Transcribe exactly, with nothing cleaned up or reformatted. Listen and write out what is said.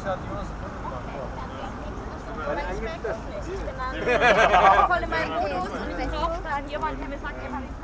hat Jonas gefunden. Weil eigentlich das. Ich bin dann voll in meinen Modus und wenn drauf dann jemand, der mir sagt, er hat